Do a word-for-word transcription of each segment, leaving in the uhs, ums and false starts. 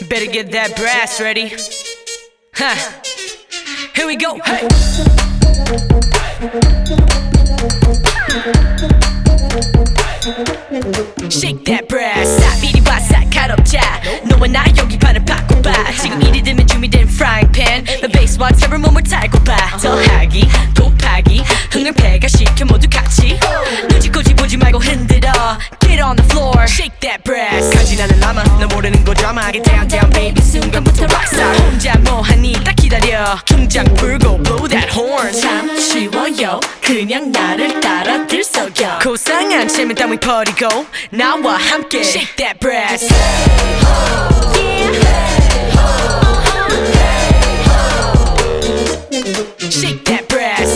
Better get that brass ready. Huh. Here we go. Hey. Shake that brass. 싹 이리 와 싹 가롭자. 너와 나 여기 판을 바꿔봐. 지금 이리 되면 준비된 frying pan. The base와 탭을 몸을 달고 봐. 더하기 곱하기 흥얼패가 시켜 모두 같이. 눈치코지 보지 말고 흔들어. Get on the floor. Shake that brass. 간지나는 라마 너 모르는 거 드라마. Get down down baby 순간부터 rockstar. 혼자 뭐하니 딱 기다려. 통장 불고 blow that horn. 참 쉬워요 그냥 나를 따라 들썩여. 고상한 재미 따위 버리고 나와 함께 Shake that brass. Shake that brass.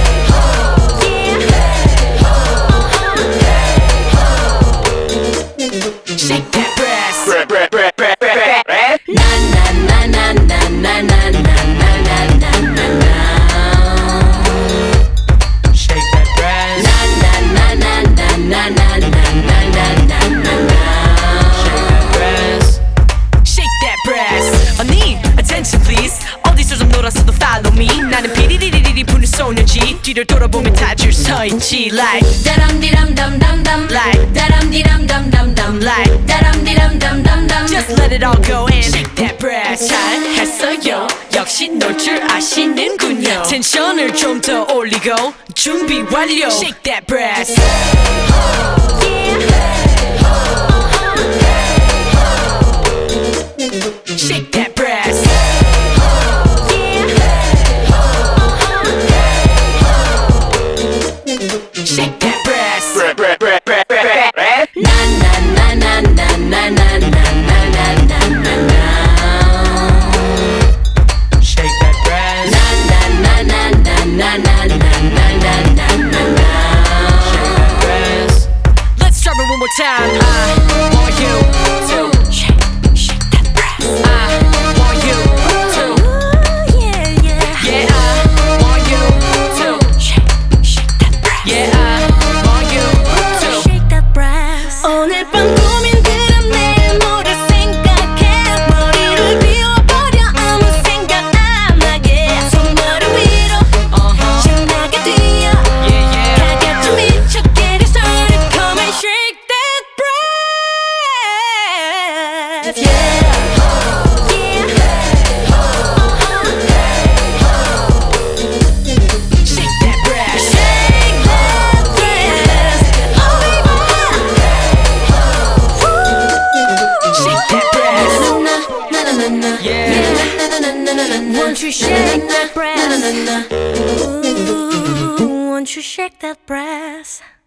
Shake that brass. Na na na na na na na na na na na na. Shake that brass. Na na na na na na na na na na na na. Shake that brass. Shake that brass. 언니, attention please. 어디서 좀 놀았어도 follow me. 나는 피리리리리 부는 소녀지. 뒤를 돌아보면 다 줄 서 있지. Like 다람디람담담담. Like 다람디람담담담. Like 다람디람담담담. Just let it all go and shake that brass. 잘했어요. 역시 놀 줄 아시는군요. 텐션을 좀 더 올리고 준비 완료. Shake that brass. Shake that brass. Shake that brass. Na na na na na na na na na na na na. Shake that brass. Na na na na na na na na na na na na. Shake that brass. Let's try it one more time. I want you to shake, shake that brass. I want you to, yeah yeah. Yeah, I want you to shake, shake that brass. Yeah, I want you to shake that brass. 오늘 밤 고민들은 내일 모레 생각해. 머리를 비워버려 아무 생각 안 나게. 손머리 위로 신나게 뛰어. 다 같이 미쳐 get it started. Come and shake that brass. Yeah. Shake that brass. Shake that brass. Oh baby. Shake that brass. Na na na na. Yeah. Na na na na na. Won't you shake that brass? Ooh, won't you shake that brass?